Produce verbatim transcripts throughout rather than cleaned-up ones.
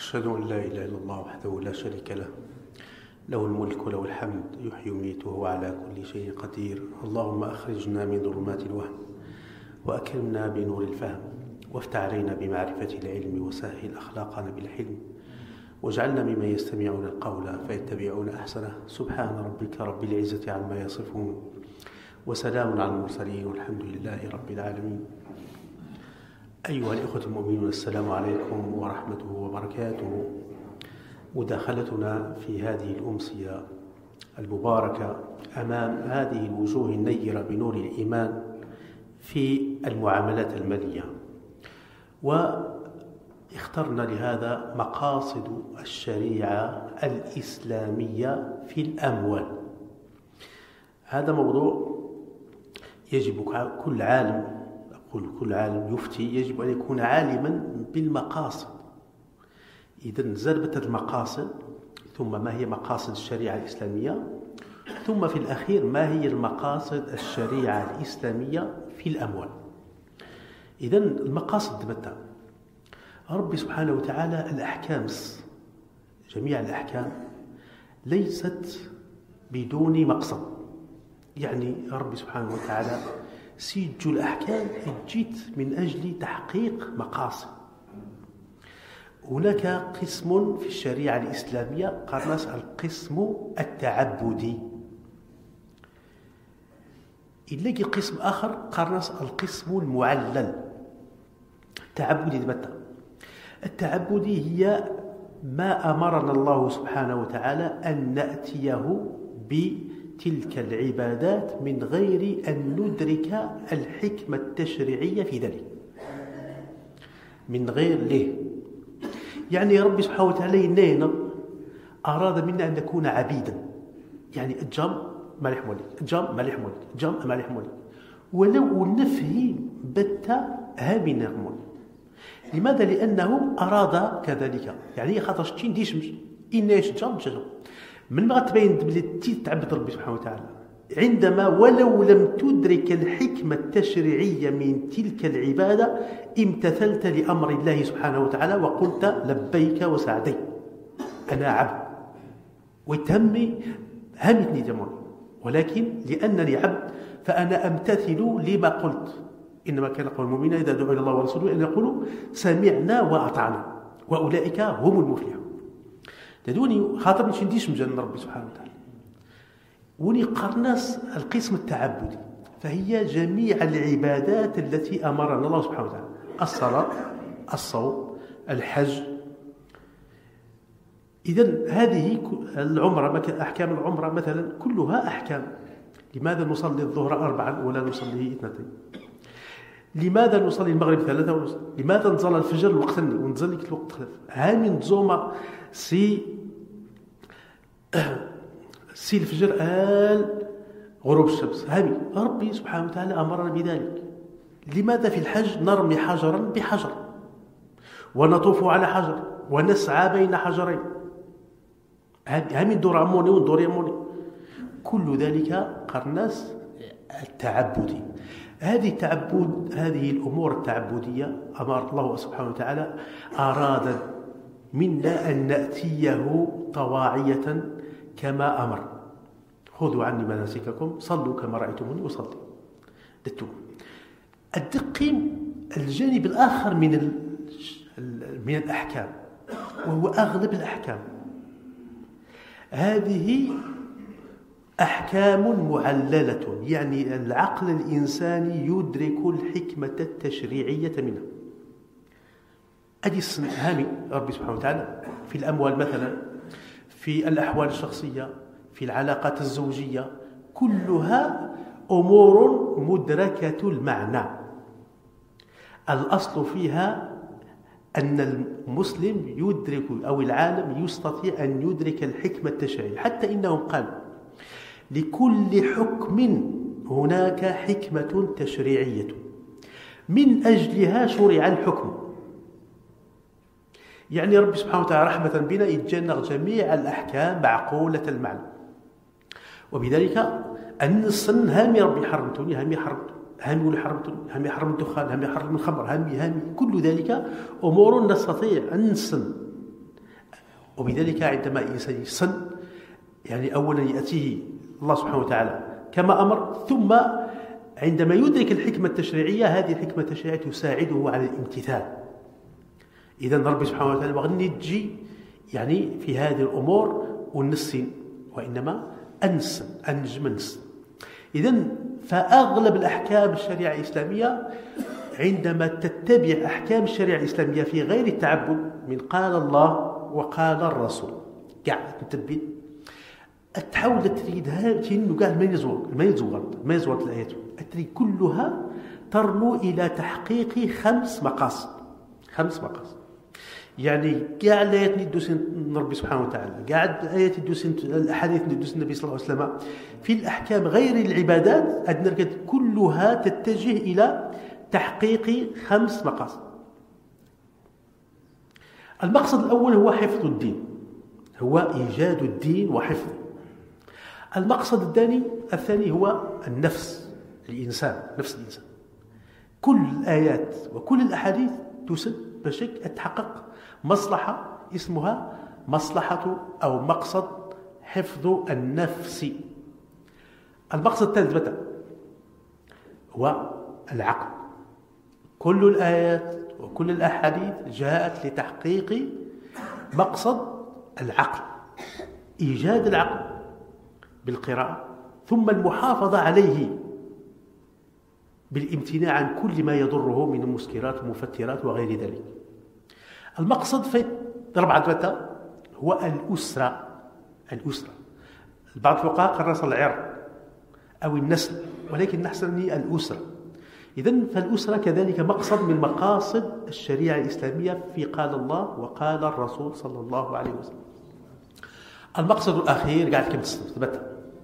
أشهد أن لا إله إلا الله وحده لا شريك له له الملك وله الحمد يحيي ويميت وهو على كل شيء قدير. اللهم أخرجنا من ظلمات الوهم وأكرمنا بنور الفهم وافتح علينا بمعرفة العلم وسهل أخلاقنا بالحلم واجعلنا ممن يستمعون القول فيتبعون أحسنه. سبحان ربك رب العزة عما يصفون وسلام على المرسلين والحمد لله رب العالمين. أيها الإخوة المؤمنون، السلام عليكم ورحمته وبركاته. مداخلتنا في هذه الأمسية المباركة أمام هذه الوجوه النيرة بنور الإيمان في المعاملات المالية، واخترنا لهذا مقاصد الشريعة الإسلامية في الأموال. هذا موضوع يجب كل عالم أقول كل عالم يفتي يجب أن يكون عالما بالمقاصد. إذا زربت المقاصد، ثم ما هي مقاصد الشريعة الإسلامية، ثم في الأخير ما هي المقاصد الشريعة الإسلامية في الأموال. إذا المقاصد متى؟ رب سبحانه وتعالى الأحكام، جميع الأحكام ليست بدون مقصد. يعني رب سبحانه وتعالى سيج الأحكام جيت من أجل تحقيق مقاصد. هناك قسم في الشريعة الإسلامية قرناس القسم التعبدي، إلا قسم آخر قرناس القسم المعلل. التعبدي متى؟ التعبدي هي ما أمرنا الله سبحانه وتعالى أن نأتيه بتلك العبادات من غير أن ندرك الحكمة التشريعية في ذلك، من غير ليه. يعني ربي سبحانه وتعالى إننا أراد منا أن نكون عبيدا. يعني الجام مالح مولك، الجام مالح مولك، الجام مالح مولك، ولو نفهم بتا هامنا مولك. لماذا؟ لأنه أراد كذلك. يعني خاطر شتين ديش مش إناش جام جام من ما تبين بلي تعبد ربي سبحانه وتعالى عندما ولو لم تدرك الحكمة التشريعية من تلك العبادة امتثلت لأمر الله سبحانه وتعالى وقلت لبيك وسعدي أنا عبد وتهمي همتني جمال، ولكن لأنني عبد فأنا أمتثل لما قلت. إنما كان قول المؤمنين إذا دعوا إلى الله ورسوله أن يقولوا سمعنا وأطعنا وأولئك هم المفلحون. تدوني خاطر مش نديش مجن ربي سبحانه وتعالى. وني قرناس القسم التعبدي، فهي جميع العبادات التي أمرنا الله سبحانه وتعالى: الصلاة، الصوم، الحج. إذن هذه العمرة، أحكام العمرة مثلا كلها أحكام. لماذا نصلي الظهر أربعا ولا نصليه اثنتين؟ لماذا نصلي المغرب ثلاثة ونصلي؟ لماذا نصلي الفجر الوقتني ونزل لك الوقت خلف؟ هامين زوما سي سي الفجر آل غروب الشمس. هامي ربي سبحانه وتعالى أمرنا بذلك. لماذا في الحج نرمي حجرا بحجر ونطوف على حجر ونسعى بين حجرين؟ هامي دور عموني ودور يموني. كل ذلك قرناس التعبدي. هذه التعبد هذه الأمور التعبدية أمر الله سبحانه وتعالى أراد منا أن نأتيه طواعية كما أمر: خذوا عني مناسككم صلوا كما رأيتموني أصلي. الدقيم الجانب الآخر من من الأحكام، وهو أغلب الأحكام. هذه أحكام معللة، يعني العقل الإنساني يدرك الحكمة التشريعية منها. أدي هامي ربي سبحانه وتعالى في الأموال مثلا، في الأحوال الشخصية، في العلاقات الزوجية، كلها أمور مدركة المعنى. الأصل فيها أن المسلم يدرك أو العالم يستطيع أن يدرك الحكمة التشريعية. حتى إنهم قالوا لكل حكم هناك حكمة تشريعية من أجلها شرع الحكم. يعني رب سبحانه وتعالى رحمة بنا يتجنغ جميع الأحكام معقولة المعنى، وبذلك النصن هامي ربي حرمتوني، هامي حرمت، هامي ولا حرمتوني، هامي حرم الدخان، هامي حرم الخمر، هامي هامي كل ذلك أمور نستطيع أن نصن وبذلك عندما الإنسان يسن يعني أولا يأتيه الله سبحانه وتعالى كما أمر، ثم عندما يدرك الحكمة التشريعية هذه الحكمة التشريعية تساعده على الامتثال. إذن ربي سبحانه وتعالى بغني تجي يعني في هذه الأمور والنسين، وإنما أنس أنجم نس. إذن فأغلب الأحكام الشريعة الإسلامية عندما تتبع أحكام الشريعة الإسلامية في غير التعبد من قال الله وقال الرسول قاعد تتبع تحاول تريد هذه إنه قاعد ما يزور ما يزور ما يزور الآيات التريد كلها ترنو إلى تحقيق خمس مقاصد. خمس مقاصد يعني كاع الآيات ندوسين ربي سبحانه وتعالى، قاعد آيات ندوسين الأحاديث ندوسين النبي صلى الله عليه وسلم في الأحكام غير العبادات أدنى كلها تتجه إلى تحقيق خمس مقاصد. المقصد الأول هو حفظ الدين، هو إيجاد الدين وحفظه. المقصد الثاني الثاني هو النفس، الإنسان نفس الإنسان. كل الآيات وكل الأحاديث تسد باش تحقق مصلحة اسمها مصلحة أو مقصد حفظ النفس. المقصد الثالث متى هو العقل. كل الآيات وكل الأحاديث جاءت لتحقيق مقصد العقل، إيجاد العقل بالقراءة، ثم المحافظة عليه بالامتناع عن كل ما يضره من المسكرات والمفترات وغير ذلك. المقصد في رابعة متى هو الأسرة. الأسرة بعض الفقهاء قرص العرق أو النسل، ولكن نحسن الأسرة. إذن فالأسرة كذلك مقصد من مقاصد الشريعة الإسلامية في قال الله وقال الرسول صلى الله عليه وسلم. المقصد الأخير قاعد كم تثبت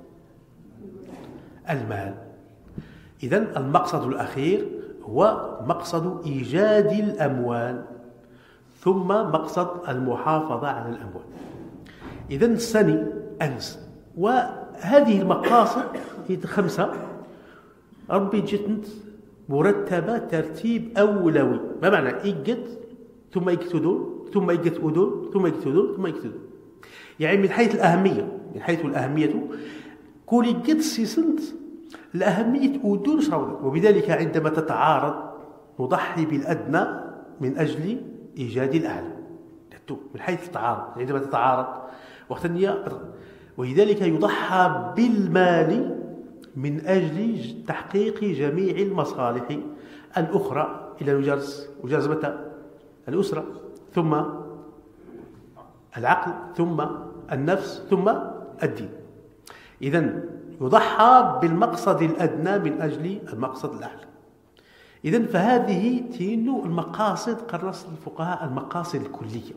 المال. إذن المقصد الأخير هو مقصد إيجاد الأموال، ثم مقصد المحافظة على الأموال. إذن الثاني أنس. وهذه المقاصد خمسة ربي جتنت مرتبة ترتيب أولوي. ما معنى إيجد ثم يكتدون ثم يجد أدون ثم يكتدون ثم يكتدون، يعني من حيث الأهمية من حيث الأهمية كل يجد سيسنت الأهمية أدون شراود. وبذلك عندما تتعارض نضحي بالأدنى من أجل إيجاد الأعلى من حيث التعارض. عندما تتعارض وقت النية، ولذلك يضحى بالمال من أجل تحقيق جميع المصالح الأخرى إلى وجرز وجرز متى الأسرة، ثم العقل، ثم النفس، ثم الدين. إذن يضحى بالمقصد الأدنى من أجل المقصد الأعلى. إذن فهذه تينو المقاصد قرص الفقهاء المقاصد الكلية.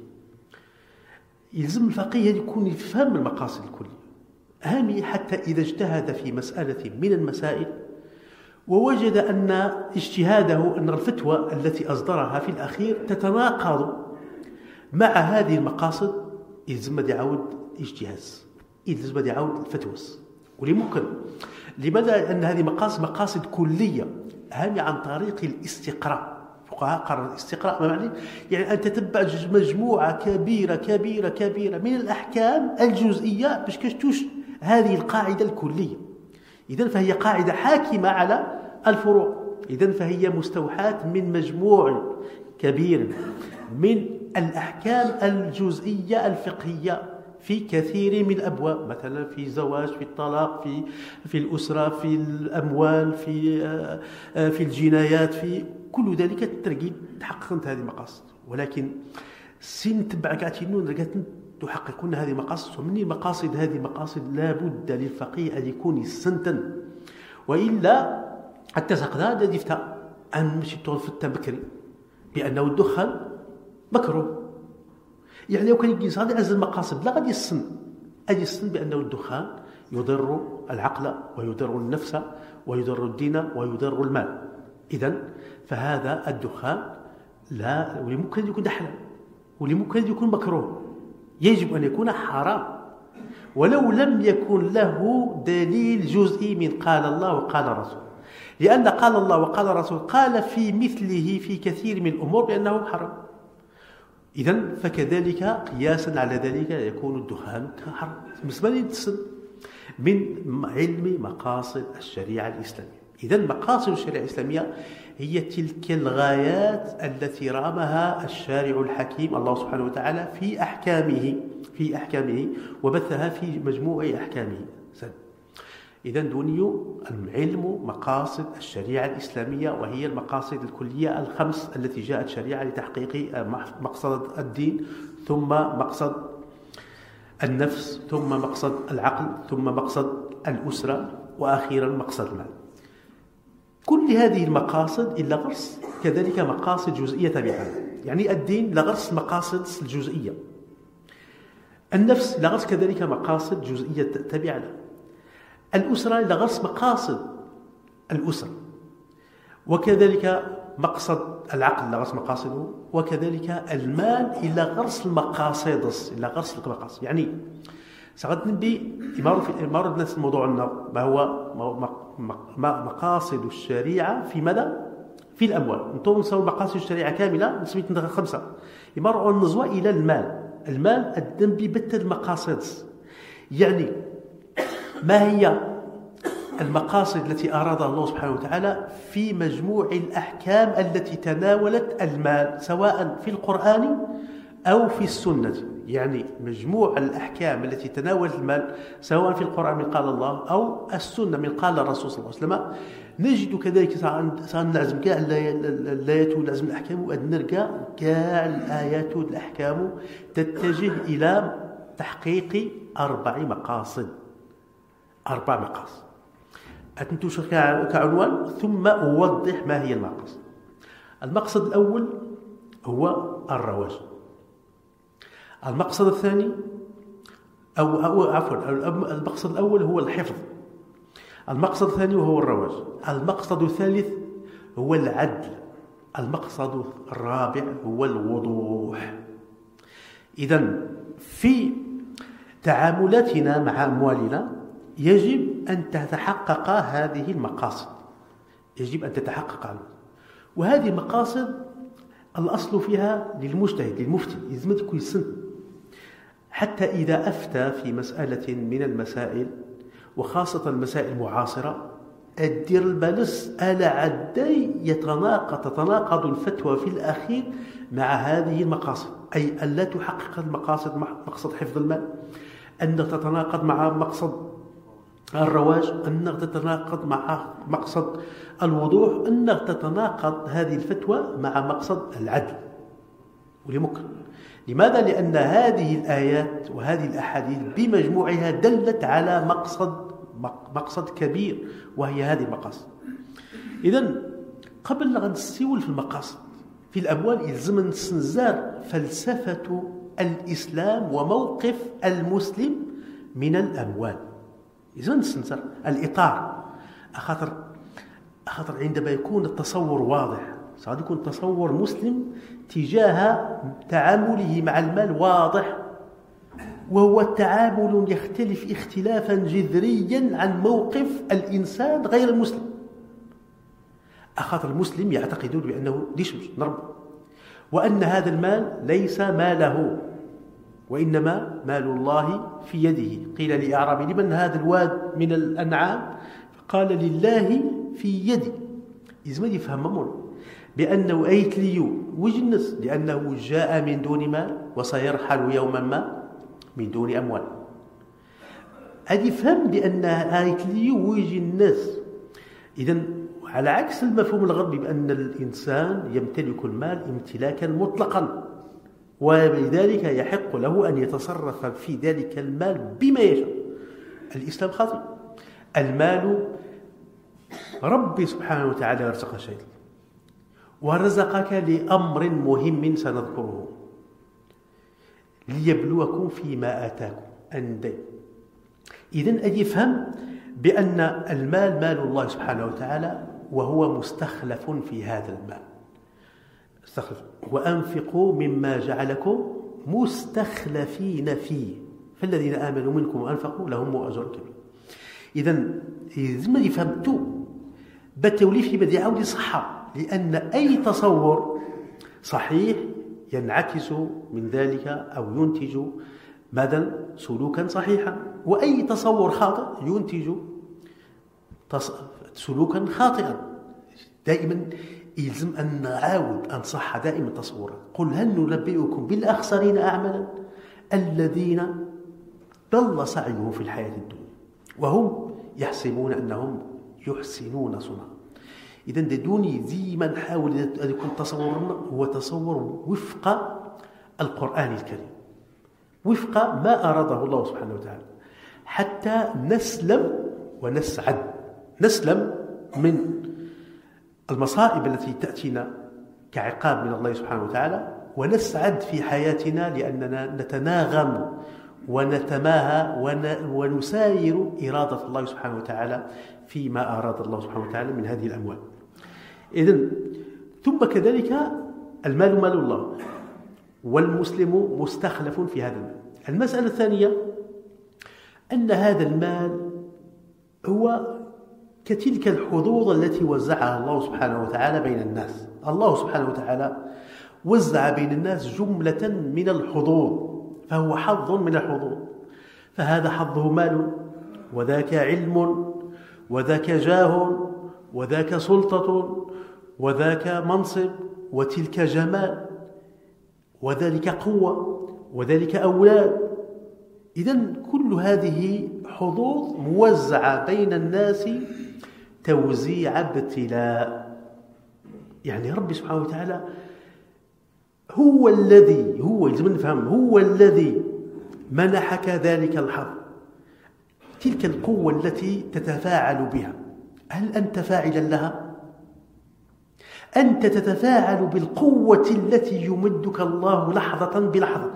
يلزم الفقيه يكون يفهم المقاصد الكلية هامي، حتى إذا اجتهد في مسألة من المسائل ووجد أن اجتهاده أن الفتوى التي أصدرها في الأخير تتناقض مع هذه المقاصد، يلزم يعود اجتهاز، يلزم يعود الفتوى. ولممكن لماذا؟ لأن هذه مقاصد مقاصد كلية هامي عن طريق الاستقراء. فقهاء قرر الاستقراء ما معنى؟ يعني أن تتبع مجموعة كبيرة كبيرة كبيرة من الأحكام الجزئية باش كشتوش هذه القاعدة الكلية. إذن فهي قاعدة حاكمة على الفروع. إذن فهي مستوحاة من مجموع كبير من الأحكام الجزئية الفقهية في كثير من الأبواب، مثلا في الزواج، في الطلاق، في في الأسرة، في الأموال، في في الجنايات، في كل ذلك ترجي تحققت هذه المقاصد. ولكن سن تبع كاتينون رجعت تحققون هذه المقاصد. ومن المقاصد هذه المقاصد لا بد للفقيه أن يكون سنتا، وإلا حتى سقدا ديفتا أن مشي تغفت بكري بأنه الدخان مكروه. يعني لو كان يجي هذه أعز المقاصد لا غادي يسن أجي السن بأنه الدخان يضر العقل ويضر النفس ويضر الدين ويضر المال. إذن فهذا الدخان لا ولممكن يكون حلال ولممكن يكون مكروه، يجب أن يكون حرام ولو لم يكن له دليل جزئي من قال الله وقال الرسول، لأن قال الله وقال الرسول قال في مثله في كثير من الأمور بأنه حرام. إذن فكذلك قياسا على ذلك يكون الدخان حرام. بالنسبة للتسن من علم مقاصد الشريعة الإسلامية. إذن مقاصد الشريعة الإسلامية هي تلك الغايات التي رامها الشارع الحكيم الله سبحانه وتعالى في أحكامه في أحكامه وبثها في مجموع أحكامه. إذن دوني العلم مقاصد الشريعة الإسلامية، وهي المقاصد الكلية الخمس التي جاءت الشريعة لتحقيق مقصد الدين، ثم مقصد النفس، ثم مقصد العقل، ثم مقصد الأسرة، وأخيرا مقصد المال. كل هذه المقاصد إلا غرس كذلك مقاصد جزئية تبعها. يعني الدين لغرس مقاصد الجزئية، النفس لغرس كذلك مقاصد جزئية تبعها، الأسرة لغرس مقاصد الأسرة، وكذلك مقصد العقل لغرس مقاصده، وكذلك المال إلى غرس المقاصد إلى غرس المقاصد. يعني سأغد نبي إمارة الناس الموضوع ما هو مقاصد الشريعة في مدى في الأموال. نطور نسوي مقاصد الشريعة كاملة نسميت خمسة. إمارة النزوة إلى المال. المال الدنبي بتر المقاصد. يعني ما هي المقاصد التي أرادها الله سبحانه وتعالى في مجموع الأحكام التي تناولت المال سواء في القرآن أو في السنة. يعني مجموع الأحكام التي تناولت المال سواء في القرآن من قال الله أو السنة من قال الرسول صلى الله عليه وسلم، نجد كذلك سنلزم كاع الآيات ولازم الأحكام وأدنرجع كاع الآيات والأحكام تتجه إلى تحقيق أربع مقاصد. أربع مقاصد أتنتوش كعنوان، ثم أوضح ما هي المقاصد. المقصد الأول هو الرواج. المقصد الثاني أو, أو عفوا المقصد الأول هو الحفظ. المقصد الثاني وهو الرواج. المقصد الثالث هو العدل. المقصد الرابع هو الوضوح. إذن في تعاملاتنا مع أموالنا يجب أن تتحقق هذه المقاصد، يجب أن تتحقق عنه. وهذه المقاصد الأصل فيها للمجتهد للمفتي لازم يكون سن، حتى إذا أفتى في مسألة من المسائل وخاصة المسائل المعاصرة الدير البالس ألا عدي يتناقض تتناقض الفتوى في الأخير مع هذه المقاصد، أي أن لا تحقق المقاصد مقصد حفظ المال، أن تتناقض مع مقصد الرواج، أن تتناقض مع مقصد الوضوح، أن تتناقض هذه الفتوى مع مقصد العدل. ولمكن لماذا؟ لأن هذه الآيات وهذه الأحاديث بمجموعها دلت على مقصد مقصد كبير، وهي هذه المقاصد. إذن قبل أن نستول في المقاصد في الأموال يلزم نستنزار فلسفة الإسلام وموقف المسلم من الأموال. يلزم نستنزار الإطار، أخاطر أخاطر عندما يكون التصور واضح سأقول يكون تصور مسلم تجاه تعامله مع المال واضح، وهو التعامل يختلف اختلافا جذريا عن موقف الإنسان غير المسلم. أخاطر المسلم يعتقدون بأنه ديشمش نربو، وأن هذا المال ليس ماله وإنما مال الله في يده. قيل لأعرابي لمن هذا الواد من الأنعام؟ فقال لله في يدي. إذا يفهم بأنه أيت ليو وجنس لأنه جاء من دون مال وسيرحل يوما ما من دون أموال. هذا يفهم بأن أيت ليو ويجي الناس. إذن على عكس المفهوم الغربي بأن الإنسان يمتلك المال امتلاكا مطلقا، ولذلك يحق له أن يتصرف في ذلك المال بما يشاء. الإسلام خاطئ. المال ربي سبحانه وتعالى رزق شيء، ورزقك لأمر مهم سنذكره، ليبلوكم فيما آتاكم أندي. إذن أن يفهم بأن المال مال الله سبحانه وتعالى، وهو مستخلف في هذا المال. استخلف وأنفقوا مما جعلكم مستخلفين فيه فالذين آمنوا منكم وأنفقوا لهم أجر كبير. إذن لازم يفهم تو بالتوليف بدي عاودي صحة، لأن أي تصور صحيح ينعكس من ذلك أو ينتج ماذا؟ سلوكا صحيحا. وأي تصور خاطئ ينتج سلوكا خاطئا. دائما يلزم أن نعاود أن صح دائما تصورا. قل هل ننبئكم بالأخسرين أعمالا الذين ضل سعيهم في الحياة الدنيا وهم يحسبون أنهم يحسنون صنعا. إذا دوني ديما نحاول أن يكون تصورنا هو تصور وفق القرآن الكريم، وفق ما أراده الله سبحانه وتعالى، حتى نسلم ونسعد، نسلم من المصائب التي تأتينا كعقاب من الله سبحانه وتعالى، ونسعد في حياتنا لأننا نتناغم ونتماهى ونساير إرادة الله سبحانه وتعالى فيما أراد الله سبحانه وتعالى من هذه الأموال. إذن ثم كذلك المال مال الله والمسلم مستخلف في هذا المال. المسألة الثانية أن هذا المال هو كتلك الحظوظ التي وزعها الله سبحانه وتعالى بين الناس. الله سبحانه وتعالى وزع بين الناس جملة من الحظوظ، فهو حظ من الحظوظ، فهذا حظه مال، وذاك علم، وذاك جاه، وذاك سلطة، وذاك منصب، وتلك جمال، وذلك قوة، وذلك أولاد. إذن كل هذه حظوظ موزعة بين الناس توزيع ابتلاء. يعني ربي سبحانه وتعالى هو الذي هو لازم نفهم هو الذي منحك ذلك الحظ، تلك القوة التي تتفاعل بها. هل أنت فاعلا لها؟ أنت تتفاعل بالقوة التي يمدك الله لحظة بلحظة،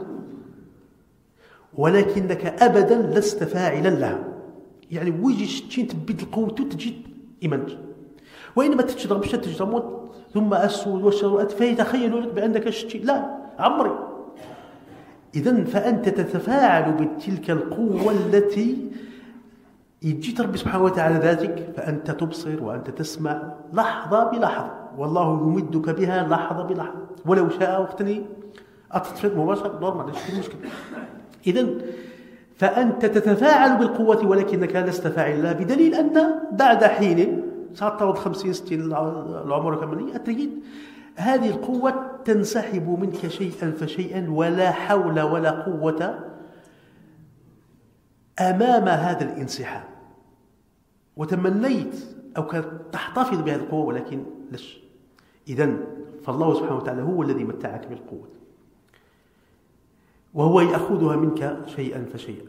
ولكنك أبدا لست فاعلا لها. يعني ويجي شتين تبدل قوته تجي إيمانك، وإنما تجرب شتى تجرب ثم أسود والشروات فيتخيل لك بأنك شتي. لا عمري. إذن فأنت تتفاعل بتلك القوة التي يجي ربي سبحانه وتعالى ذاتك، فأنت تبصر وأنت تسمع لحظة بلحظة، والله يمدك بها لحظة بلحظة. ولو شاء وقتني أتطفئ مباشرة نورمال، ايش المشكلة؟ إذن فأنت تتفاعل بالقوة ولكنك لست فاعل لها، بدليل أن بعد حين سأطرد خمسين ستين العمر كمني أتجد هذه القوة تنسحب منك شيئا فشيئا، ولا حول ولا قوة أمام هذا الانسحاب. وتمنيت أو تحتفظ بهذه القوة ولكن لش. إذن فالله سبحانه وتعالى هو الذي متعك بالقوة، وهو يأخذها منك شيئا فشيئا.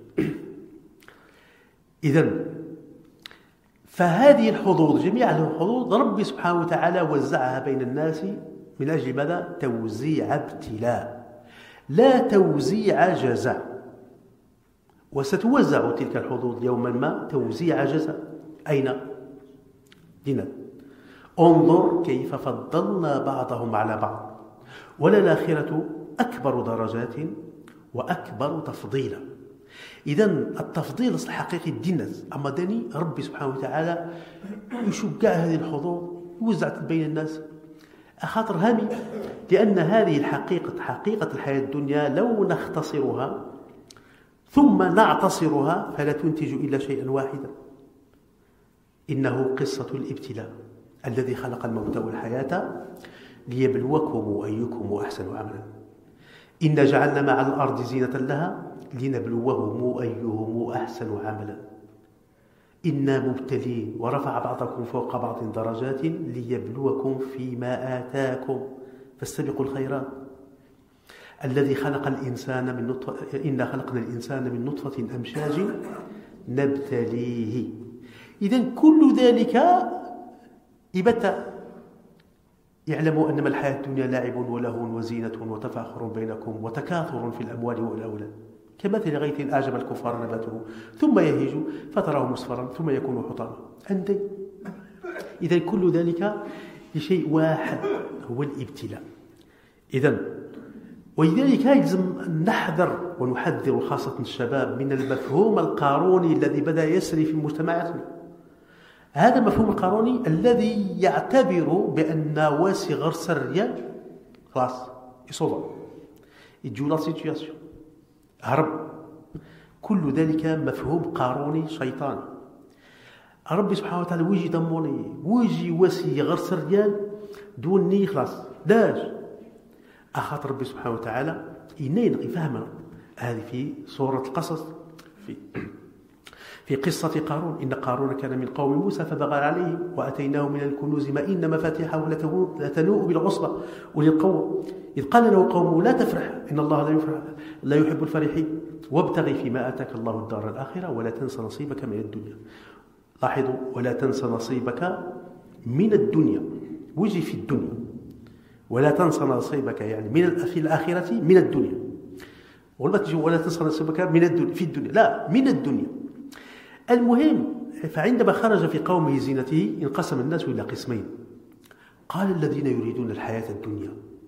إذن فهذه الحظوظ، جميع الحظوظ ربي سبحانه وتعالى وزعها بين الناس من أجل ماذا؟ توزيع ابتلاء، لا توزيع جزاء. وستوزع تلك الحظوظ يوما ما توزيع جزاء. أين؟ لنا انظر كيف فضلنا بعضهم على بعض، وللآخرة أكبر درجات وأكبر تفضيلا. إذن التفضيل الحقيقي الدينز أما داني ربي سبحانه وتعالى يشجع هذه الحظوظ وزعت بين الناس خاطر هامي، لأن هذه الحقيقة حقيقة الحياة الدنيا لو نختصرها ثم نعتصرها فلا تنتج إلا شيئا واحدا، إنه قصة الابتلاء الذي خلق الموت والحياة ليبلوكم أيكم أحسن عملا. إن جعلنا مع الأرض زينة لها لنبلوهم أيهم أحسن عملا. إنا مبتلين ورفع بعضكم فوق بعض درجات ليبلوكم فيما آتاكم فاستبقوا الخيرات. الذي خلق الإنسان من نطفة، إنا خلقنا الإنسان من نطفة أمشاج نبتليه. إذن كل ذلك إبتا يعلموا أنما الحياة الدنيا لعب ولهو وزينة وتفاخر بينكم وتكاثر في الأموال والأولاد كمثل غيث أعجب الكفار نباته ثم يهيج فتراه مصفرا ثم يكون حطاما. عندي إذن كل ذلك لشيء واحد هو الابتلاء. إذن ولذلك يجب أن نحذر ونحذر خاصة الشباب من المفهوم القاروني الذي بدأ يسري في مجتمعاتنا. هذا المفهوم القاروني الذي يعتبر بأن واسغر سرية خلاص يصوب يجوا لا سيتياسيون هرب. كل ذلك مفهوم قاروني شيطاني. ربي سبحانه وتعالى ويجي ضموني ويجي وسي غرس الريال دوني خلاص داش أخاط ربي سبحانه وتعالى إنين يفهمنا. هذه في سورة القصص في في قصة قارون. إن قارون كان من قوم موسى فبغى عليهم وأتيناه من الكنوز ما إن مفاتيحه لتنوء بالعصبة أولي القوة إذ قال له قومه لا تفرح إن الله لا يفرح لا يحب الفرحين وابتغي فيما آتاك الله الدار الآخرة ولا تنس نصيبك من الدنيا. لاحظوا ولا تنس نصيبك من الدنيا وجي في الدنيا ولا تنس نصيبك يعني من في الآخرة من الدنيا ولا تجي ولا تنس نصيبك من الدنيا في الدنيا لا من الدنيا. المهم فعندما خرج في قومه زينته انقسم الناس إلى قسمين. قال الذين يريدون الحياة الدنيا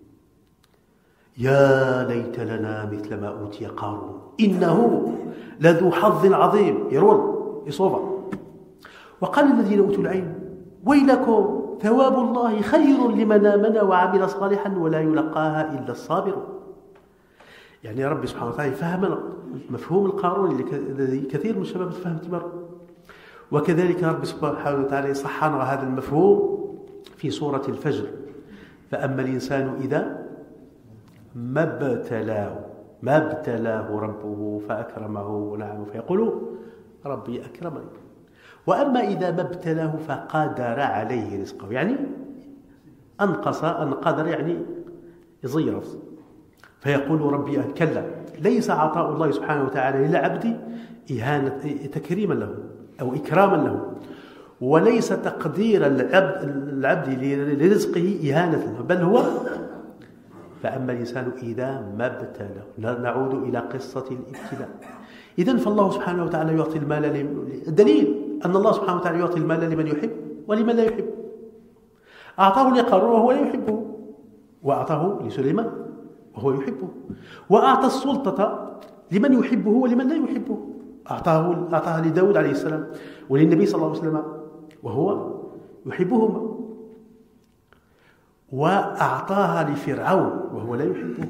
يا ليت لنا مثل ما أوتي قارون إنه لذو حظ عظيم يرون يصوبا. وقال الذين أوتوا العلم ويلكم ثواب الله خير لمن آمن وعمل صالحا ولا يلقاها إلا الصابرون. يعني ربي سبحانه وتعالى فهمنا مفهوم القارون الذي كثير من الشباب تفهم تمر. وكذلك ربي سبحانه وتعالى صحنا هذا المفهوم في سورة الفجر. فأما الإنسان إذا ما ابتلاه ما ابتلاه ربه فأكرمه ونعمه فيقول ربي أكرمني. وأما إذا ما ابتلاه فقدر عليه رزقه يعني أنقص أنقدر يعني يضيع فيقول ربي كلا ليس عطاء الله سبحانه وتعالى للعبد إهانة تكريما له أو إكراما له وليس تقدير العبد, العبد لرزقه إهانة له بل هو فأما الإنسان إذا ما ابتلاه. نعود إلى قصة الابتلاء. إذن فالله سبحانه وتعالى يعطي المال الدليل أن الله سبحانه وتعالى يعطي المال لمن يحب ولمن لا يحب. أعطاه لقارون وهو لا يحبه وأعطاه لسليمان وهو يحبه وأعطى السلطة لمن يحبه ولمن لا يحبه. أعطاه أعطاها لداود عليه السلام وللنبي صلى الله عليه وسلم وهو يحبهما وأعطاها لفرعون وهو لا يحبه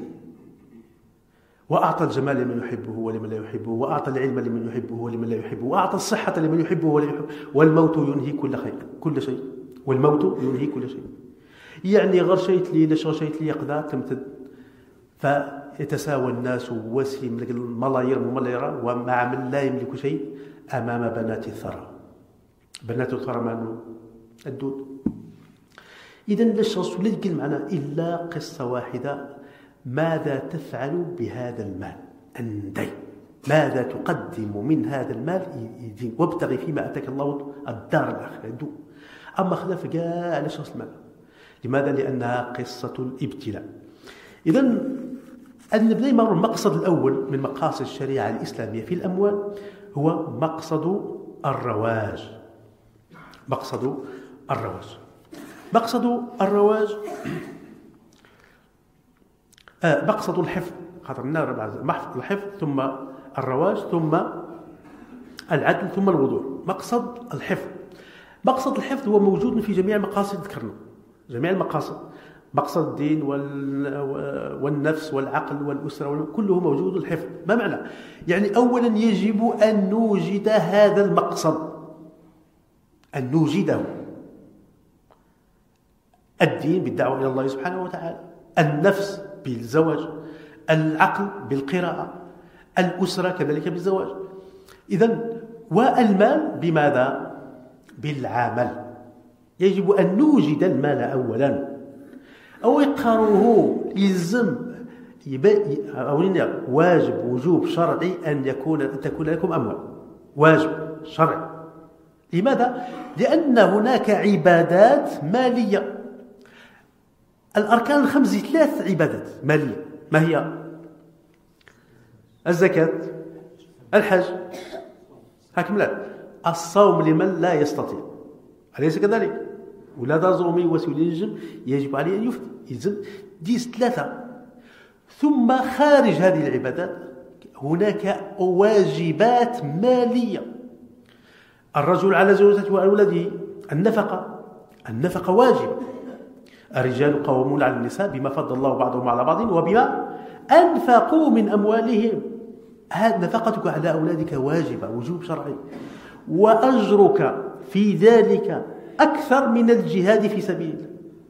وأعطى الجمال لمن يحبه ولمن لا يحبه وأعطى العلم لمن يحبه ولمن لا يحبه وأعطى الصحة لمن يحبه ولا يحبه والموت ينهي كل خير كل شيء والموت ينهي كل شيء. يعني غرشيت لي ليش غرشيت لي يقدر تمتد فيتساوى الناس وسيم الملايير ملايير ومع من لا يملك شيء أمام بنات الثرى. بنات الثرى معنو الدود. إذن ليش الرسول لا يقول معنا إلا قصة واحدة ماذا تفعل بهذا المال أندي ماذا تقدم من هذا المال يدين وابتغي فيما أتاك الله الدار الآخرة. أما خلاف كاع على شخص المال. لماذا؟ لأنها قصة الابتلاء. إذن نبدأ مع المقصد الأول من مقاصد الشريعة الإسلامية في الأموال هو مقصد الرواج. مقصد الرواج مقصد الرواج آه مقصد الحفظ خاطرنا الحفظ ثم الرواج ثم العدل ثم الوضوح. مقصد الحفظ مقصد الحفظ هو موجود في جميع المقاصد ذكرنا جميع المقاصد مقصد الدين والنفس والعقل والأسرة كله موجود الحفظ. ما معنى؟ يعني أولا يجب أن نوجد هذا المقصد أن نوجده. الدين بالدعوة إلى الله سبحانه وتعالى النفس بالزواج العقل بالقراءة الأسرة كذلك بالزواج. إذن والمال بماذا؟ بالعمل. يجب أن نوجد المال أولا أو يقره يلزم واجب وجوب شرعي أن يكون أن تكون لكم أموال واجب شرعي. لماذا؟ لأن هناك عبادات مالية. الأركان الخمس ثلاث عبادات مالية ما هي؟ الزكاة الحج هكمل الصوم لمن لا يستطيع أليس كذلك؟ ولا دازومي وسيلي يجب يجب عليه أن يفتي يلزم ديس ثلاثة. ثم خارج هذه العبادات هناك واجبات مالية. الرجل على زوجته وأولاده النفقة النفقة واجب. الرجال قوامون على النساء بما فضل الله بعضهم على بعض وبما أنفقوا من أموالهم. هذه نفقتك على أولادك واجبة، وجوب شرعي، وأجرك في ذلك أكثر من الجهاد في سبيل الله.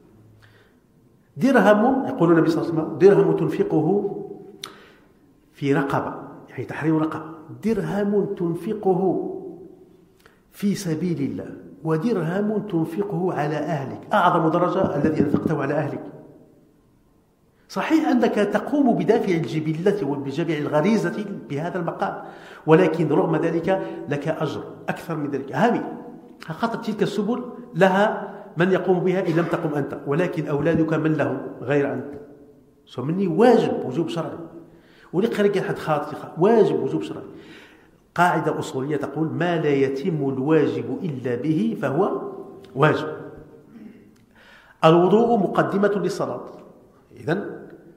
درهم، يقول النبي صلى الله عليه وسلم، درهم تنفقه في رقبة، يعني تحرير رقبة، درهم تنفقه في سبيل الله ودرهم تنفقه على أهلك، أعظم درجة الذي أنفقته على أهلك. صحيح أنك تقوم بدافع الجبلة وبجميع الغريزة بهذا المقام، ولكن رغم ذلك لك أجر أكثر من ذلك. هامي خاطر تلك السبل لها من يقوم بها إن لم تقم أنت، ولكن أولادك من له غير أنت. سو مني واجب وجوب شرعي، ولقريك حد خاطئ واجب وجوب شرعي. قاعدة أصولية تقول: ما لا يتم الواجب إلا به فهو واجب. الوضوء مقدمة للصلاة، إذن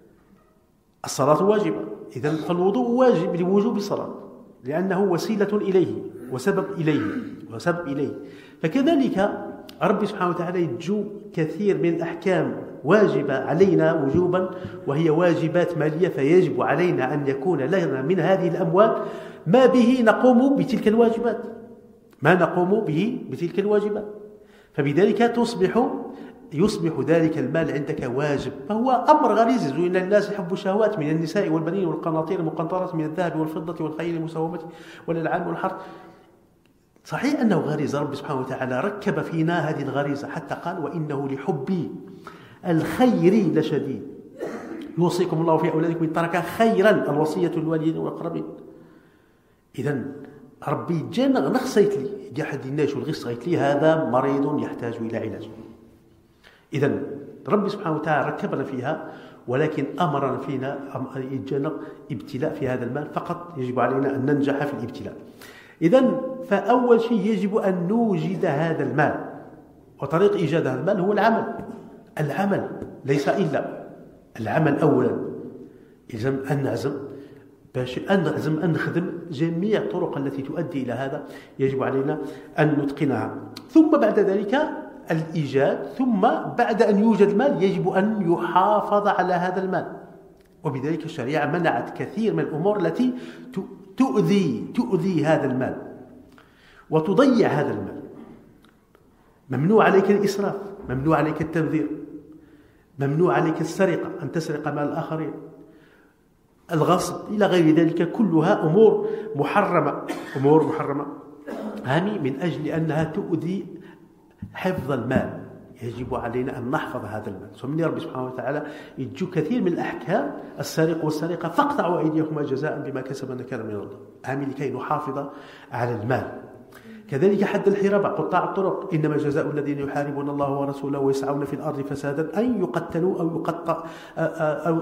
الصلاة واجبة، إذن فالوضوء واجب لوجوب الصلاة، لأنه وسيلة إليه وسبب إليه وسبب إليه. فكذلك ربي سبحانه وتعالى يجو كثير من الأحكام واجبة علينا وجوبا، وهي واجبات مالية، فيجب علينا أن يكون لنا من هذه الأموال ما به نقوم بتلك الواجبات، ما نقوم به بتلك الواجبات. فبذلك تصبح يصبح ذلك المال عندك واجب، فهو أمر غريزي. زين الناس حب الشهوات من النساء والبنين والقناطير المقنطرة من الذهب والفضة والخيل المسومة والأنعام والحرث. صحيح أنه غريزة، رب سبحانه وتعالى ركب فينا هذه الغريزة حتى قال: وإنه لحبي الخير لشديد. يوصيكم الله في أولادكم إن ترك خيرا الوصية للوالدين والأقربين. إذن ربي جانا نخصيت لي جا حد الناس والغص غيت لي هذا مريض يحتاج إلى علاج. إذن ربي سبحانه وتعالى ركبنا فيها، ولكن أمرنا فينا جانا ابتلاء في هذا المال فقط، يجب علينا أن ننجح في الابتلاء. إذن فأول شيء يجب أن نوجد هذا المال، وطريق إيجاد هذا المال هو العمل. العمل ليس إلا العمل أولا. يلزم أن نعزم باش أن نعزم أن نخدم جميع الطرق التي تؤدي إلى هذا، يجب علينا أن نتقنها. ثم بعد ذلك الإيجاد، ثم بعد أن يوجد المال يجب أن يحافظ على هذا المال. وبذلك الشريعة منعت كثير من الأمور التي تؤذي تؤذي هذا المال وتضيع هذا المال. ممنوع عليك الإسراف، ممنوع عليك التبذير، ممنوع عليك السرقة، أن تسرق مال الآخرين، الغصب إلى غير ذلك، كلها أمور محرمة، أمور محرمة هامي من أجل أنها تؤذي حفظ المال. يجب علينا أن نحفظ هذا المال. فمن ربي سبحانه وتعالى يجو كثير من الأحكام: السارق والسارقة فاقطعوا أيديهما جزاء بما كسب نكالا من الله، هامي لكي نحافظ على المال. كذلك حد الحرابة، قطاع الطرق: إنما جزاء الذين يحاربون الله ورسوله ويسعون في الأرض فسادا أن يقتلوا أو يقطع أو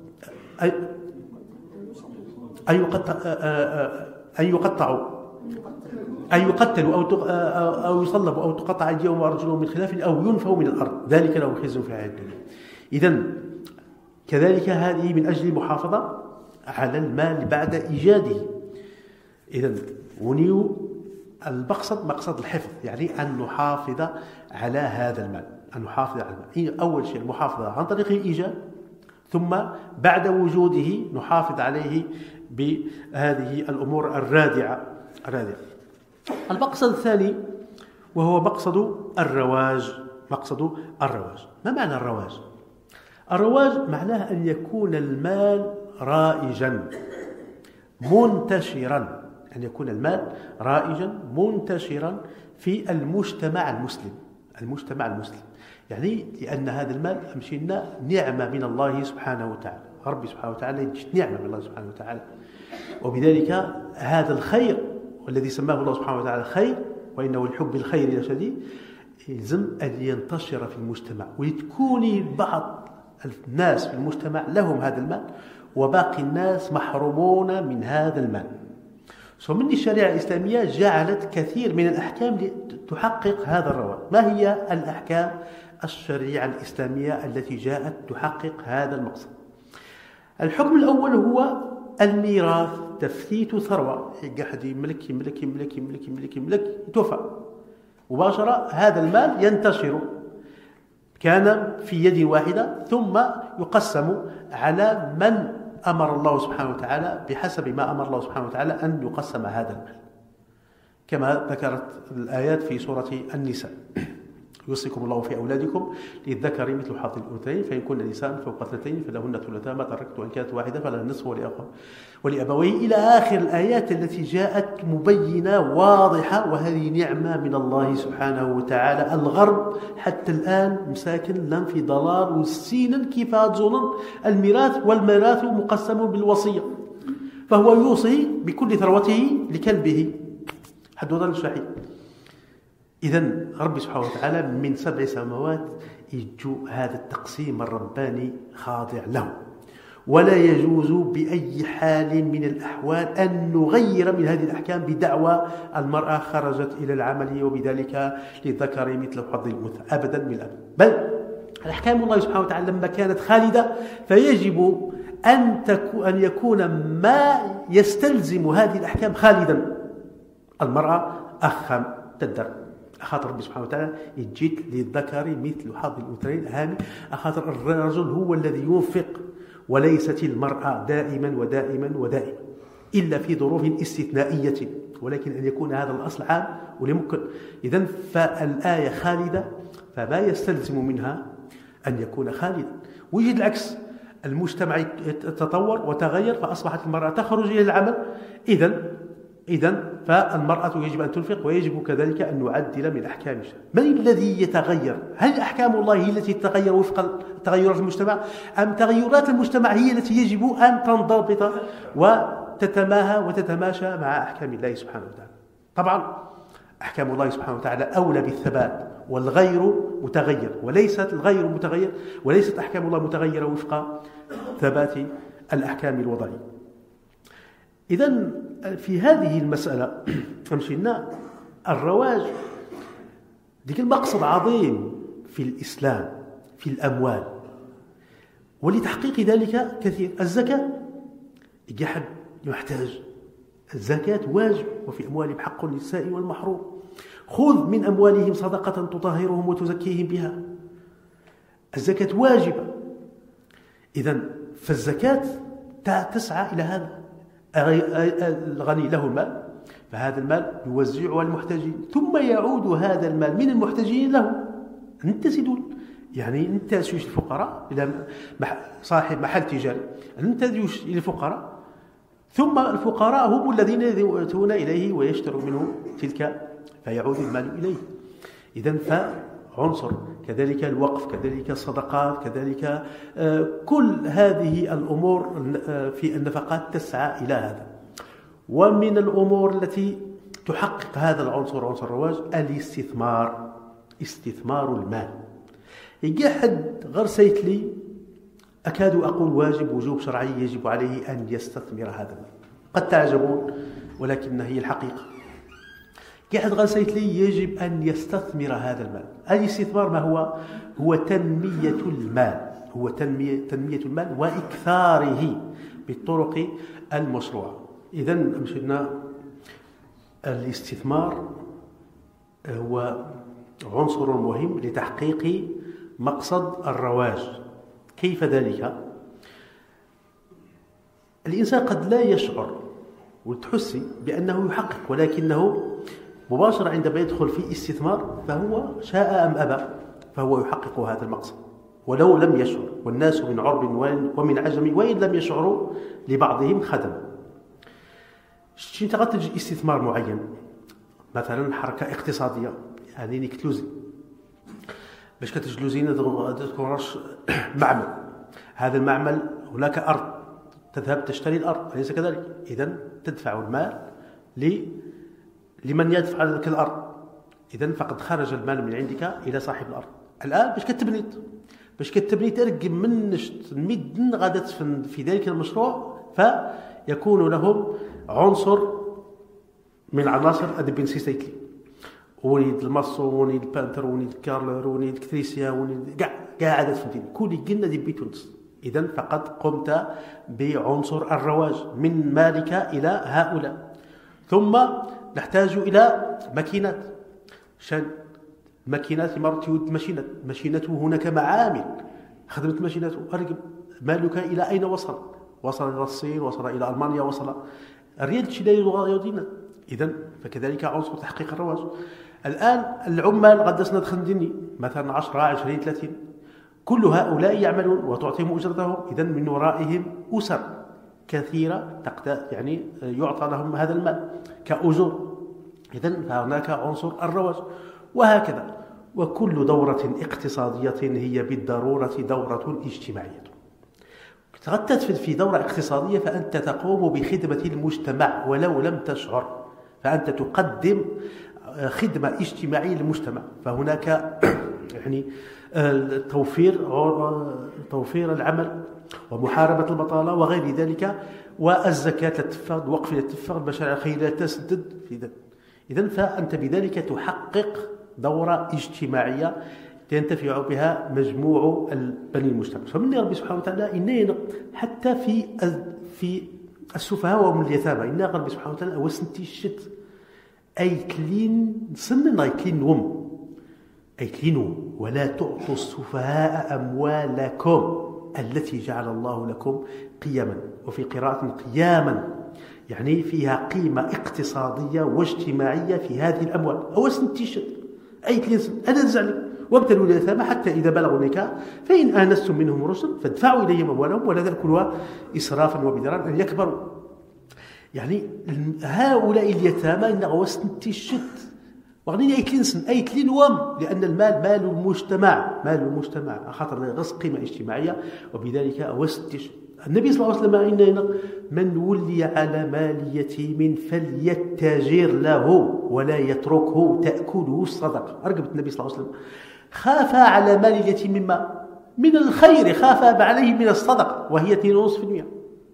أن يقطع أن يقطعوا أن يقتلوا أو أو يصلبوا أو تقطع أيديهم وأرجلهم من خلاف أو ينفوا من الأرض، ذلك لهم خزي في الحياة الدنيا. إذن كذلك هذه من أجل المحافظة على المال بعد إيجاده. إذن ونيو المقصد مقصد الحفظ، يعني أن نحافظ على هذا المال، أن نحافظ على المال. أول شيء المحافظة عن طريق الإيجاد، ثم بعد وجوده نحافظ عليه بهذه الأمور الرادعة الرادعة. المقصد الثاني وهو مقصد الرواج. مقصد الرواج، ما معنى الرواج؟ الرواج معناه أن يكون المال رائجا منتشرا، أن يكون المال رائجا منتشرا في المجتمع المسلم. المجتمع المسلم يعني لأن هذا المال أمشينا نعمة من الله سبحانه وتعالى، ربي سبحانه وتعالى يجد نعمة من الله سبحانه وتعالى، وبذلك هذا الخير والذي سماه الله سبحانه وتعالى خير، وإنه لحب الخير لشديد، يلزم أن ينتشر في المجتمع، ويتكون بعض الناس في المجتمع لهم هذا المال وباقي الناس محرومون من هذا المال. ومن الشريعة الإسلامية جعلت كثير من الأحكام لتحقق هذا الرواج. ما هي الأحكام الشريعة الإسلامية التي جاءت تحقق هذا المقصد؟ الحكم الأول هو الميراث، تفثيت ثروة، قاعد يملك يملك يملك يملك يملك يملك يتوفى مباشرة، هذا المال ينتشر، كان في يد واحدة ثم يقسم على من أمر الله سبحانه وتعالى بحسب ما أمر الله سبحانه وتعالى أن يقسم هذا المال، كما ذكرت الآيات في سورة النساء: يوصيكم الله في أولادكم للذكر مثل حظ الأنثيين فإن كن نساء فوق اثنتين فلهن ثلثا ما تركت وإن كانت واحدة فلها النصف ولأبويه إلى آخر الآيات التي جاءت مبينة واضحة. وهذه نعمة من الله سبحانه وتعالى. الغرب حتى الآن مساكن لم في ضلال وسينا كيف تظن الميراث، والميراث مقسم بالوصية، فهو يوصي بكل ثروته لكلبه حد وضع الشحيح. إذن رب سبحانه وتعالى من سبع سماوات يجو هذا التقسيم الرباني خاضع له، ولا يجوز بأي حال من الأحوال أن نغير من هذه الأحكام بدعوى المرأة خرجت إلى العمل وبذلك للذكر مثل حظ الأنثى، أبدا من الأبد. بل الأحكام الله سبحانه وتعالى لما كانت خالدة فيجب أن, أن يكون ما يستلزم هذه الأحكام خالدا. المرأة أخا تدر أخاطر ربي سبحانه وتعالى يجيت للذكر مثل حظ الأنثيين هامي، أخاطر الرجل هو الذي ينفق وليست المرأة دائما ودائما ودائما إلا في ظروف استثنائية، ولكن أن يكون هذا الأصل عام ولممكن. إذن فالآية خالدة فما يستلزم منها أن يكون خالدا. ويجد العكس، المجتمع تطور وتغير فأصبحت المرأة تخرج إلى العمل، إذن إذن فالمرأة يجب أن تنفق، ويجب كذلك أن نعدل من أحكام الشرع. من الذي يتغير؟ هل أحكام الله هي التي تتغير وفق تغيرات المجتمع، أم تغيرات المجتمع هي التي يجب أن تنضبط وتتماهى وتتماشى مع أحكام الله سبحانه وتعالى؟ طبعا أحكام الله سبحانه وتعالى أولى بالثبات، والغير متغير وليست الغير متغير، وليست أحكام الله متغيرة وفق ثبات الأحكام الوضعية. إذن في هذه المسألة مشينا الرواج ديك المقصد عظيم في الإسلام في الأموال، ولتحقيق ذلك كثير. الزكاة أحد يحتاج، الزكاة واجب، وفي أموالهم حق للسائل والمحروم، خذ من أموالهم صدقة تطهرهم وتزكيهم بها. الزكاة واجبة. إذن فالزكاة تسعى إلى هذا. الغني له المال فهذا المال يوزعه على المحتاجين، ثم يعود هذا المال من المحتاجين له. أنت سيدول يعني أنت سيوش الفقراء إلى صاحب محل تجاري، أنت سيوش الفقراء، ثم الفقراء هم الذين يأتون إليه ويشتروا منه تلك فيعود المال إليه. إذن فعنصر كذلك الوقف، كذلك الصدقات، كذلك كل هذه الأمور في النفقات تسعى إلى هذا. ومن الأمور التي تحقق هذا العنصر عنصر الرواج الاستثمار، استثمار المال. يجي حد غير سيت لي أكاد أقول واجب وجوب شرعي يجب عليه أن يستثمر هذا المال. قد تعجبون ولكن هي الحقيقة. كأحد غير سيت لي يجب أن يستثمر هذا المال. الاستثمار ما هو؟ هو تنمية المال، هو تنمية, تنمية المال وإكثاره بالطرق المشروعة. إذن مشينا الاستثمار هو عنصر مهم لتحقيق مقصد الرواج. كيف ذلك؟ الإنسان قد لا يشعر وتحسي بأنه يحقق، ولكنه مباشرة عندما يدخل في استثمار فهو شاء أم أبى فهو يحقق هذا المقصد ولو لم يشعر. والناس من عرب ومن عجم وإن لم يشعروا لبعضهم خدم. انت قد تجد استثمار معين، مثلا حركة اقتصادية يعني نكتلوزي باش كتجلوزين تذكر معمل، هذا المعمل هناك أرض تذهب تشتري الأرض أليس كذلك؟ إذن تدفع المال لمن يدفع لك الأرض، إذن فقد خرج المال من عندك إلى صاحب الأرض. الآن باش كتبنيت باش كتبني ترقم من نشت مدن غادا في ذلك المشروع، فيكون لهم عنصر من عناصر أدبين سيسيتلي، ونيد المصو ونيد البانتر ونيد الكارلر ونيد الكتريسيا ونيد كاع كاع عدد فهمتيني كل قلنا دي بيتونس. إذن فقد قمت بعنصر الرواج من مالك إلى هؤلاء. ثم نحتاج إلى ماكينات، شان ماكينات مرت يود ماشينة ماشينته هناك معامل خدمت ماشينته أرقم مالك إلى أين وصل وصل إلى الصين، وصل إلى ألمانيا، وصل الريال شيء لا يضينا. إذن فكذلك عنصر تحقيق الرواج. الآن العمال غدا ندخل دني مثلا عشرة عشرين ثلاثين، كل هؤلاء يعملون وتعطيهم أجرتهم. إذن من ورائهم أسر كثيرة يعني يعطى لهم هذا المال كأجور. إذن فهناك عنصر الرواج. وهكذا، وكل دورة اقتصادية هي بالضرورة دورة اجتماعية. تغطت في دورة اقتصادية فأنت تقوم بخدمة المجتمع ولو لم تشعر، فأنت تقدم خدمة اجتماعية للمجتمع. فهناك يعني توفير توفير العمل ومحاربة البطالة وغير ذلك، والزكاة لا تدفع، الوقف لا تدفع، المشاريع الخيرية لا تسدد. إذن فأنت بذلك تحقق دورة اجتماعية ينتفع بها مجموع بني المجتمع. فمن ربي سبحانه وتعالى إننا حتى في في السفهاء ومن اليتامى إن ربي سبحانه وتعالى وسنتي الشت أي كلين سنن أي كلين وم أي كلين ولا تعطوا السفهاء أموالكم التي جعل الله لكم قياما، وفي قراءة قياما يعني فيها قيمة اقتصادية واجتماعية في هذه الأموال. أو سنتي الشت أي كلين أنا نزعل وابتلوا اليتامى حتى إذا بلغوا النكاح فإن آنستم منهم رشدا فادفعوا إليهم أموالهم ولا تأكلوها إسرافا وبدارا أن يكبروا. يعني هؤلاء اليتامى إن غوستنتي الشت وغنين أي كلينسن أي كلين وام، لأن المال مال المجتمع، مال المجتمع خاطر غص قيمة اجتماعية، وبذلك أوستنتي الشت. النبي صلى الله عليه وسلم إننا من ولي على مال يتيم فليتاجر له ولا يتركه تأكله الصدقة. أرقبت النبي صلى الله عليه وسلم خاف على مال اليتيم مما من الخير، خاف عليه من الصدقة وهي اثنين ونصف بالمئة.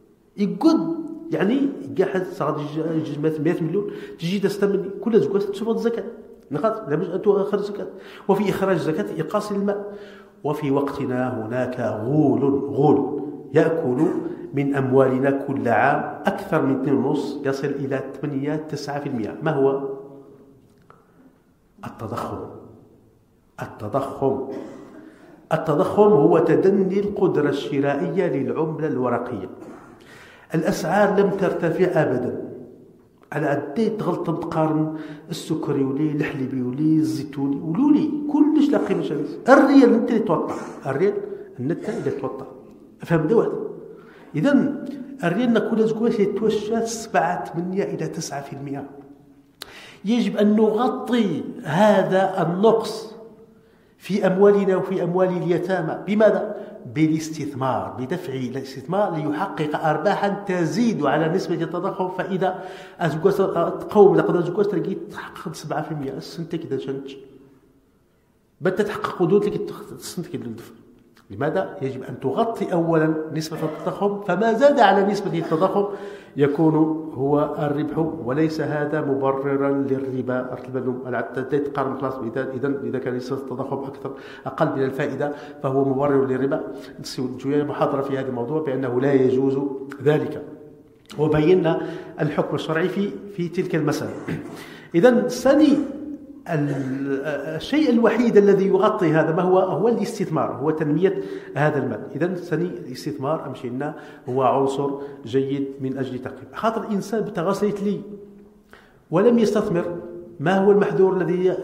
يقول يعني قاعد صار مئة مليون تجي تستمني كل زكاة تشوف الزكاة نقاط لابد أن تؤخذ الزكاة، وفي إخراج الزكاة إقاص الماء. وفي وقتنا هناك غول غول يأكل من أموالنا كل عام أكثر من اثنين ونصف يصل إلى ثمانية تسعة في المئة. ما هو التضخم؟ التضخم التضخم هو تدني القدرة الشرائية للعملة الورقية. الأسعار لم ترتفع أبدا على عدي تغلط تقارن السكري ولي الحليبي ولي الزيتوني ولولي كلش لا قيمة شريس. الريال انت اللي توطى، الريال النت اللي توطى. فهم دوات. إذن الريال كل زكواش يتوشى سبعة ثمانية إلى تسعة في المئة. يجب أن نغطي هذا النقص في أموالنا وفي أموال اليتامى. بماذا؟ بالاستثمار، بدفع الاستثمار ليحقق أرباحا تزيد على نسبة التضخم. فإذا تقوم لقد أزكوز تلقي تحقق سبعة في المئة السنة كذا شنج بدأت تحقق ودود لك السنة كذا الدفع. لماذا؟ يجب أن تغطي أولا نسبة التضخم، فما زاد على نسبة التضخم يكون هو الربح، وليس هذا مبررا للربا. الربا تقارن خلاص إذا إذا كان نسبة التضخم أكثر أقل من الفائدة فهو مبرر للربا. نسوي محاضرة في هذا الموضوع بأنه لا يجوز ذلك، وبينا الحكم الشرعي في في تلك المسألة. إذا ثاني الشيء الوحيد الذي يغطي هذا ما هو؟ هو الاستثمار، هو تنمية هذا المال. إذن ثاني الاستثمار أمشينا هو عنصر جيد من أجل تقييم. خاطر الإنسان بتغسلت لي ولم يستثمر، ما هو المحذور الذي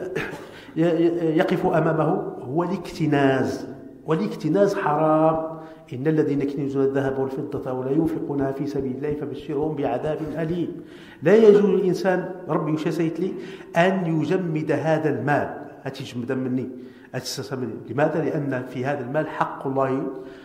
يقف أمامه؟ هو الاكتناز، والاكتناز حرام. إن الذين يكنزون الذهب والفضة ولا ينفقونها في سبيل الله فبشرهم بعذاب أليم. لا يجوز للإنسان ربي يشسيت لي أن يجمد هذا المال، أتجمد مني أتستثمر. لماذا؟ لأن في هذا المال حق الله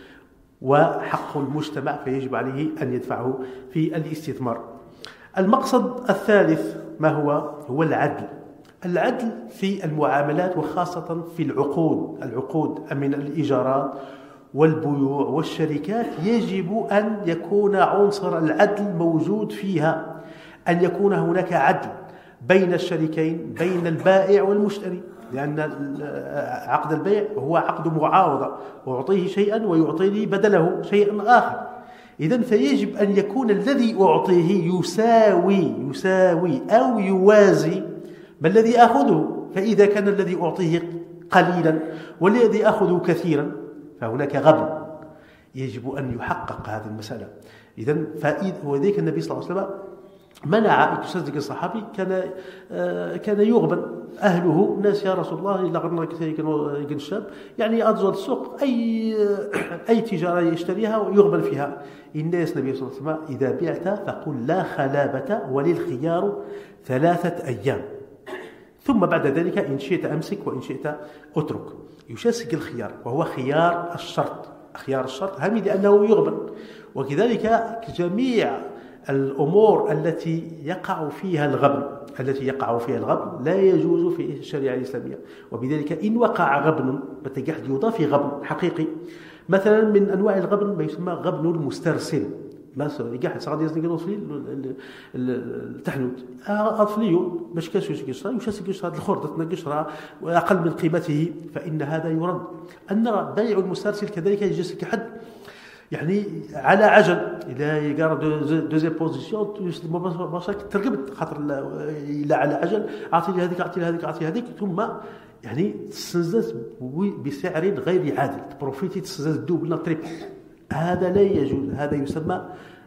وحق المجتمع، فيجب عليه أن يدفعه في الاستثمار. المقصد الثالث ما هو؟ هو العدل. العدل في المعاملات وخاصة في العقود العقود من الإيجارات والبيوع والشركات. يجب أن يكون عنصر العدل موجود فيها، أن يكون هناك عدل بين الشريكين، بين البائع والمشتري، لأن عقد البيع هو عقد معاوضة، أعطيه شيئا ويعطيني بدله شيئا آخر. إذن فيجب أن يكون الذي أعطيه يساوي يساوي أو يوازي ما الذي أخذه. فإذا كان الذي أعطيه قليلا والذي أخذه كثيرا فهناك غبن. يجب أن يحقق هذه المسألة. إذا فائد وذلك النبي صلى الله عليه وسلم منع تصدق الصحابي كان آه كان يغبن أهله ناس يا رسول الله إلا غرنا كثير كانوا الشاب يعني أدزل السوق أي أي تجارة يشتريها ويغبن فيها. الناس النبي صلى الله عليه وسلم إذا بعت فقل لا خلابة وللخيار ثلاثة أيام ثم بعد ذلك إن شئت أمسك وإن شئت أترك. يشاسك الخيار وهو خيار الشرط. خيار الشرط هم لأنه يغبن. وكذلك جميع الأمور التي يقع فيها الغبن التي يقع فيها الغبن لا يجوز في الشريعة الإسلامية. وبذلك إن وقع غبن بتجحد يضاف غبن حقيقي. مثلا من أنواع الغبن ما يسمى غبن المسترسل. مثلا يقعد صغار يزنق في التحنوت أطفليون باش كاش يشرا يشاسك يشرا الخردة تنقشرها أقل من قيمته فإن هذا يرد. أن بيع المسترسل كذلك يجسك حد يعني على عجل إذا يقار دوزي بوزيسيون باشاك ترقبت خاطر إلا على عجل أعطي لي هذيك أعطي لي هذيك أعطي هذيك ثم يعني تستنزف بسعر غير عادل تبروفيتي تستنزف دوبل تريب. هذا لا يجوز. هذا يسمى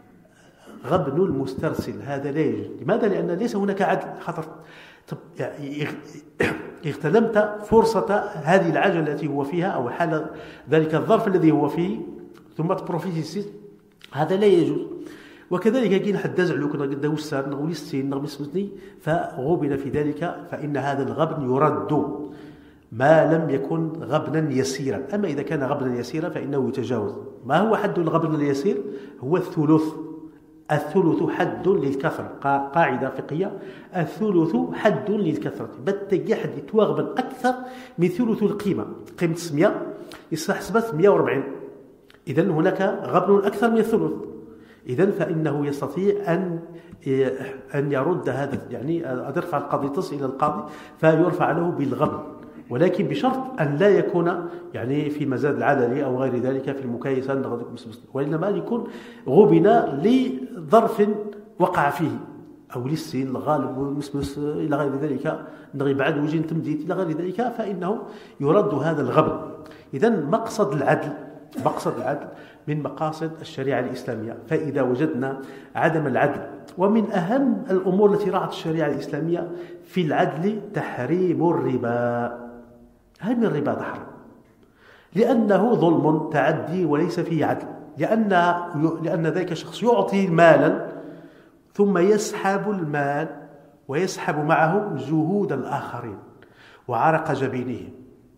غبن المسترسل. هذا لا يجوز. لماذا؟ لأن ليس هناك عدل خاطر يعني اغتنمت فرصة هذه العجلة التي هو فيها أو حال ذلك الظرف الذي هو فيه ثم تبروفيتي. هذا لا يجوز. وكذلك كاين حد دازع لو كنا قداو السار نغولي السين نغمي سمتني فغبن في ذلك فإن هذا الغبن يرد ما لم يكن غبنا يسيرا. أما إذا كان غبنا يسيرا فإنه يتجاوز. ما هو حد الغبن اليسير؟ هو الثلث. الثلث حد للكثرة. قاعدة فقهية الثلث حد للكثرة. بتجي حد يتوغبن أكثر من ثلث القيمة. قيمة مئة يستحسبت مئة وأربعين إذن هناك غبن أكثر من الثلث. إذن فإنه يستطيع أن أن يرد هذا يعني أن يرفع القاضي تصل إلى القاضي فيرفع له بالغبن ولكن بشرط أن لا يكون يعني في مزاد العدلي أو غير ذلك في المكايسة وإنما يكون غبن لظرف وقع فيه أو للسين الغالب والمسمس إلى غير ذلك بعد وجه تمديد إلى غير ذلك فإنه يرد هذا الغبن. إذن مقصد العدل مقصد العدل من مقاصد الشريعة الإسلامية. فإذا وجدنا عدم العدل ومن أهم الأمور التي راعت الشريعة الإسلامية في العدل تحريم الربا. هل من الربا حرام لأنه ظلم تعدي وليس فيه عدل. لأن لأن ذلك الشخص يعطي مالا ثم يسحب المال ويسحب معه جهود الآخرين وعرق جبينهم.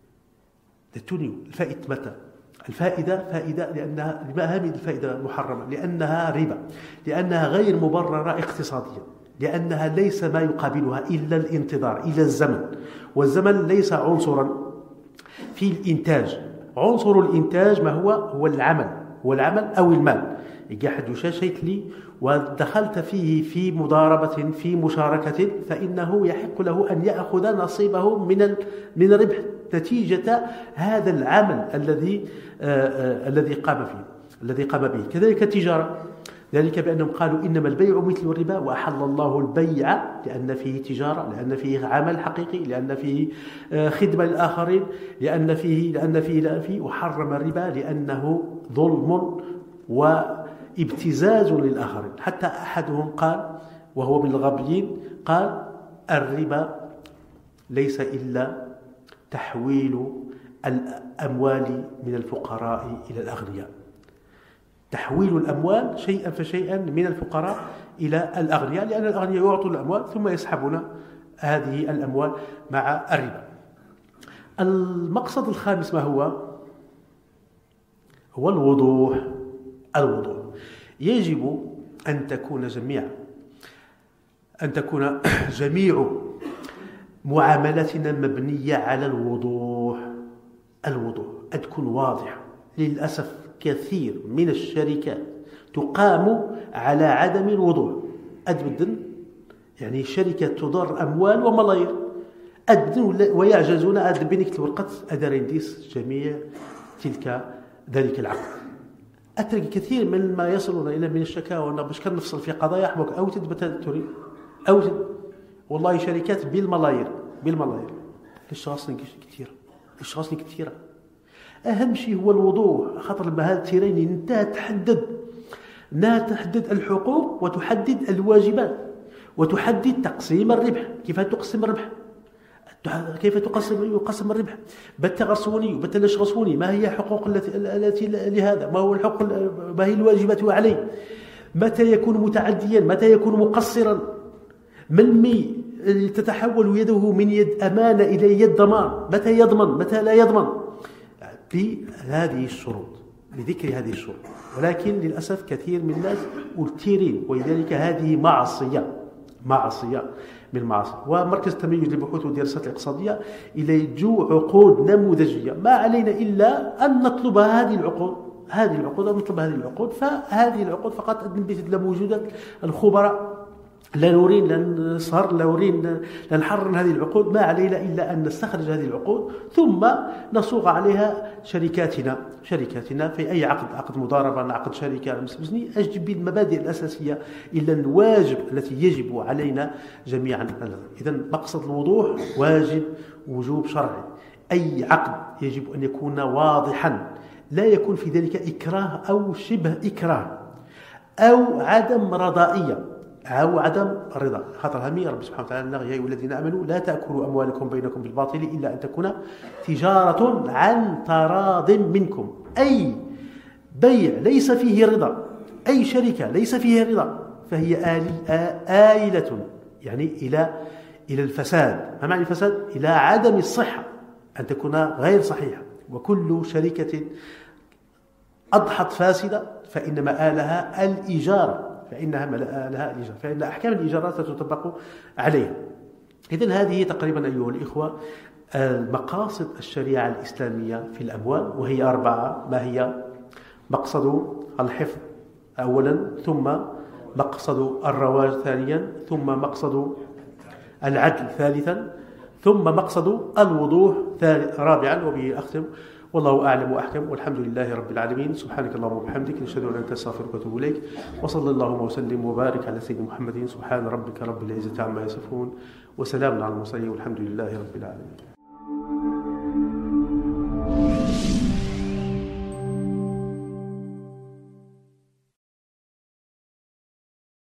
تتوني الفائدة متى؟ الفائدة فائدة لأنها لما هذه الفائدة محرمة؟ لأنها ربا لأنها غير مبررة اقتصاديا لأنها ليس ما يقابلها إلا الانتظار إلى الزمن. والزمن ليس عنصرا في الإنتاج. عنصر الإنتاج ما هو؟ هو العمل والعمل أو المال. يجحد يشاشيت لي ودخلت فيه في مضاربة في مشاركة فإنه يحق له أن يأخذ نصيبه من من الربح نتيجة هذا العمل الذي آآ آآ الذي قام فيه الذي قام به. كذلك التجارة ذلك بأنهم قالوا إنما البيع مثل الربا وأحل الله البيع لأن فيه تجارة لأن فيه عمل حقيقي لأن فيه خدمة للآخرين لأن فيه لأن فيه لأن فيه وحرم الربا لأنه ظلم وابتزاز للآخرين. حتى أحدهم قال وهو من الغربيين قال الربا ليس إلا تحويل الأموال من الفقراء إلى الأغنياء. تحويل الأموال شيئا فشيئا من الفقراء إلى الأغنياء لأن الأغنياء يعطوا الأموال ثم يسحبون هذه الأموال مع الربا. المقصد الخامس ما هو؟ هو الوضوح. الوضوح يجب أن تكون جميع أن تكون جميع معاملاتنا مبنية على الوضوح. الوضوح أن تكون واضحة. للأسف كثير من الشركات تقام على عدم الوضوح. أدبدن يعني شركة تضر أموال وملايير أدبدن ويعجزون أدبنك الورقة أدرينديس جميع تلك ذلك العقد. أترك كثير من ما يصلون إلى من الشكاوى باش كنفصل في قضايا حمك أو تدبت تريد أو تد... والله شركات بالملايير بالملايير. الشخص كثيرة الشخص كثيرة. أهم شيء هو الوضوح خاطر لما هذا التيرين انت تحدد أنها تحدد الحقوق وتحدد الواجبات وتحدد تقسيم الربح، كيف تقسم الربح، كيف تقسم يقسم الربح، بت غصوني وبت ليش غصوني، ما هي حقوق التي التي لهذا، ما هو الحقوق، ما هي الواجبات عليه، متى يكون متعديا، متى يكون مقصرا، من مي تتحول يده من يد أمانة إلى يد ضمان، متى يضمن متى لا يضمن، بهذه الشروط، بذكر هذه الشروط. ولكن للأسف كثير من الناس أثيرين، ولذلك هذه معصية معصية من المعاصي. ومركز التميز للبحوث والدراسات الاقتصادية إلى جو عقود نموذجية، ما علينا إلا أن نطلب هذه العقود هذه العقود أو نطلب هذه العقود، فهذه العقود فقط نثبت لوجود الخبراء، لا نريد لن نسهر، لا نريد لن نحرر هذه العقود، ما علينا إلا أن نستخرج هذه العقود ثم نصوغ عليها شركاتنا شركاتنا في أي عقد، عقد مضاربة، عقد شركة مسني، أجب بالمبادئ الأساسية إلا الواجب التي يجب علينا جميعا. إذا مقصد الوضوح واجب، وجوب شرعي. أي عقد يجب أن يكون واضحا، لا يكون في ذلك إكراه أو شبه إكراه أو عدم رضائية أو عدم الرضا. خاطر همي رب سبحانه وتعالى يا أيها الذين آمنوا لا تأكلوا أموالكم بينكم بالباطل إلا أن تكون تجارة عن تراض منكم. أي بيع ليس فيه رضا، أي شركة ليس فيه رضا، فهي آلة يعني إلى إلى الفساد. ما معنى الفساد؟ إلى عدم الصحة، أن تكون غير صحيحة. وكل شركة أضحت فاسدة فإن مآلها الإيجار، فإنها لها الإيجار، فإن أحكام الإيجارات تطبق عليها. إذن هذه تقريبا أيها الإخوة مقاصد الشريعة الإسلامية في الأموال، وهي أربعة. ما هي؟ مقصد الحفظ أولا، ثم مقصد الرواج ثانيا، ثم مقصد العدل ثالثا، ثم مقصد الوضوح رابعا. وبه أختم، والله أعلم وأحكم، والحمد لله رب العالمين. سبحانك اللهم وبحمدك، نشهد أن لا إله إلا أنت، نستغفرك ونتوب إليك. وصلى اللهم وسلم وبارك على سيدنا محمد. سبحان ربك رب العزة عما يصفون، وسلام على المرسلين، والحمد لله رب العالمين.